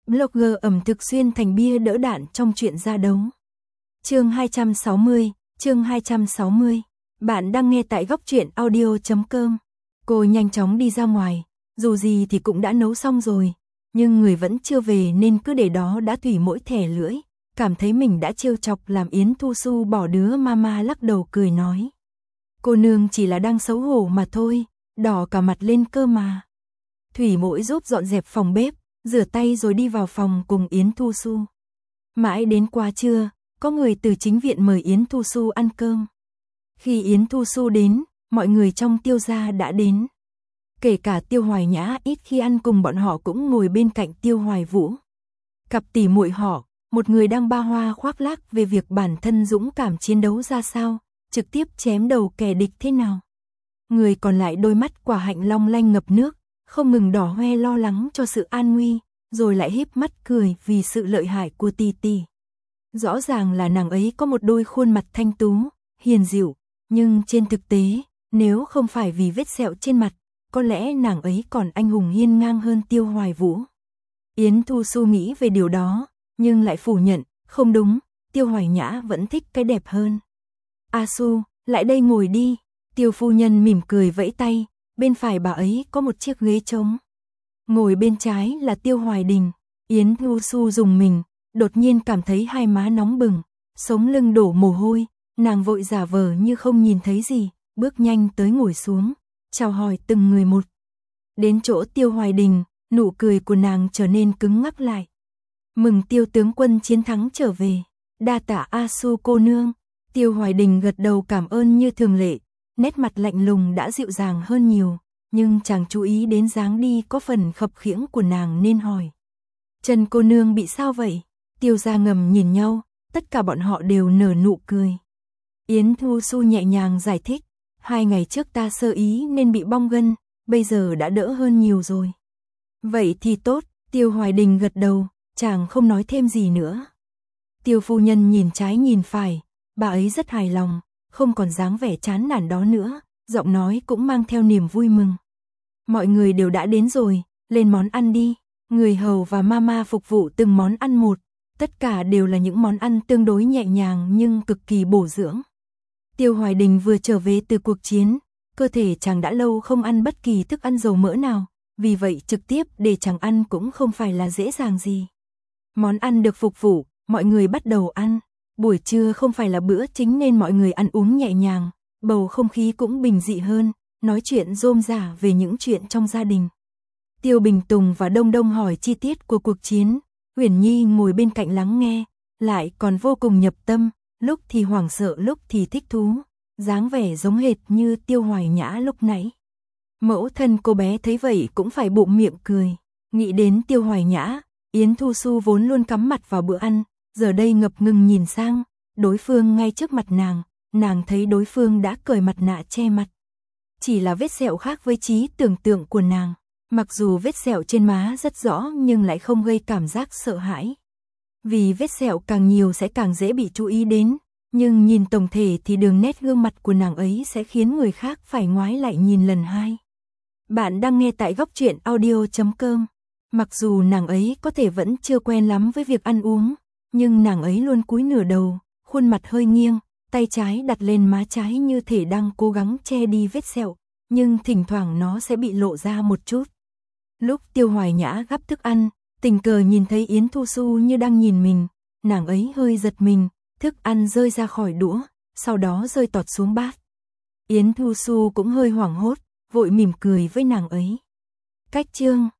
Blogger ẩm thực xuyên thành bia đỡ đạn trong chuyện ra đấu. Chương 260. Bạn đang nghe tại góc truyện audio.com. Cô nhanh chóng đi ra ngoài, dù gì thì cũng đã nấu xong rồi, nhưng người vẫn chưa về nên cứ để đó đã thủy mỗi thẻ lưỡi, cảm thấy mình đã trêu chọc làm Yến Thu Xu bỏ đứa mama lắc đầu cười nói. Cô nương chỉ là đang xấu hổ mà thôi, đỏ cả mặt lên cơ mà. Thủy Mỗi giúp dọn dẹp phòng bếp, rửa tay rồi đi vào phòng cùng Yến Thu Xu. Mãi đến qua trưa, có người từ chính viện mời Yến Thu Xu ăn cơm. Khi Yến Thu Xu đến, mọi người trong Tiêu gia đã đến. Kể cả Tiêu Hoài Nhã ít khi ăn cùng bọn họ cũng ngồi bên cạnh Tiêu Hoài Vũ. Cặp tỷ muội họ, một người đang ba hoa khoác lác về việc bản thân dũng cảm chiến đấu ra sao, trực tiếp chém đầu kẻ địch thế nào. Người còn lại đôi mắt quả hạnh long lanh ngập nước, không ngừng đỏ hoe lo lắng cho sự an nguy, rồi lại híp mắt cười vì sự lợi hại của Tỷ Tỷ. Rõ ràng là nàng ấy có một đôi khuôn mặt thanh tú, hiền dịu, nhưng trên thực tế, nếu không phải vì vết sẹo trên mặt, có lẽ nàng ấy còn anh hùng hiên ngang hơn Tiêu Hoài Vũ. Yến Thu Xu nghĩ về điều đó, nhưng lại phủ nhận, không đúng, Tiêu Hoài Nhã vẫn thích cái đẹp hơn. A Xu, lại đây ngồi đi, Tiêu phu nhân mỉm cười vẫy tay, bên phải bà ấy có một chiếc ghế trống. Ngồi bên trái là Tiêu Hoài Đình. Yến Thu Xu rùng mình, đột nhiên cảm thấy hai má nóng bừng, sống lưng đổ mồ hôi, nàng vội giả vờ như không nhìn thấy gì, bước nhanh tới ngồi xuống, chào hỏi từng người một. Đến chỗ Tiêu Hoài Đình, nụ cười của nàng trở nên cứng ngắc lại. Mừng Tiêu tướng quân chiến thắng trở về, đa tạ A Xu cô nương. Tiêu Hoài Đình gật đầu cảm ơn như thường lệ, nét mặt lạnh lùng đã dịu dàng hơn nhiều, nhưng chàng chú ý đến dáng đi có phần khập khiễng của nàng nên hỏi. Trần cô nương bị sao vậy? Tiêu gia ngầm nhìn nhau, tất cả bọn họ đều nở nụ cười. Yến Thu Xu nhẹ nhàng giải thích, 2 ngày trước ta sơ ý nên bị bong gân, bây giờ đã đỡ hơn nhiều rồi. Vậy thì tốt, Tiêu Hoài Đình gật đầu, chàng không nói thêm gì nữa. Tiêu phu nhân nhìn trái nhìn phải, bà ấy rất hài lòng, không còn dáng vẻ chán nản đó nữa, giọng nói cũng mang theo niềm vui mừng. Mọi người đều đã đến rồi, lên món ăn đi. Người hầu và mama phục vụ từng món ăn một, tất cả đều là những món ăn tương đối nhẹ nhàng nhưng cực kỳ bổ dưỡng. Tiêu Hoài Đình vừa trở về từ cuộc chiến, cơ thể chàng đã lâu không ăn bất kỳ thức ăn dầu mỡ nào, vì vậy trực tiếp để chàng ăn cũng không phải là dễ dàng gì. Món ăn được phục vụ, mọi người bắt đầu ăn. Buổi trưa không phải là bữa chính nên mọi người ăn uống nhẹ nhàng, bầu không khí cũng bình dị hơn, nói chuyện rôm rả về những chuyện trong gia đình. Tiêu Bình Tùng và Đông Đông hỏi chi tiết của cuộc chiến, Uyển Nhi ngồi bên cạnh lắng nghe, lại còn vô cùng nhập tâm, lúc thì hoảng sợ lúc thì thích thú, dáng vẻ giống hệt như Tiêu Hoài Nhã lúc nãy. Mẫu thân cô bé thấy vậy cũng phải bụng miệng cười, nghĩ đến Tiêu Hoài Nhã, Yến Thu Xu vốn luôn cắm mặt vào bữa ăn, giờ đây ngập ngừng nhìn sang, đối phương ngay trước mặt nàng thấy đối phương đã cởi mặt nạ che mặt. Chỉ là vết sẹo khác với trí tưởng tượng của nàng. Mặc dù vết sẹo trên má rất rõ nhưng lại không gây cảm giác sợ hãi. Vì vết sẹo càng nhiều sẽ càng dễ bị chú ý đến, nhưng nhìn tổng thể thì đường nét gương mặt của nàng ấy sẽ khiến người khác phải ngoái lại nhìn lần hai. Bạn đang nghe tại góc truyện audio.com. Mặc dù nàng ấy có thể vẫn chưa quen lắm với việc ăn uống, nhưng nàng ấy luôn cúi nửa đầu, khuôn mặt hơi nghiêng, tay trái đặt lên má trái như thể đang cố gắng che đi vết sẹo, nhưng thỉnh thoảng nó sẽ bị lộ ra một chút. Lúc Tiêu Hoài Nhã gắp thức ăn, tình cờ nhìn thấy Yến Thu Xu như đang nhìn mình, nàng ấy hơi giật mình, thức ăn rơi ra khỏi đũa, sau đó rơi tọt xuống bát. Yến Thu Xu cũng hơi hoảng hốt, vội mỉm cười với nàng ấy. Cách chương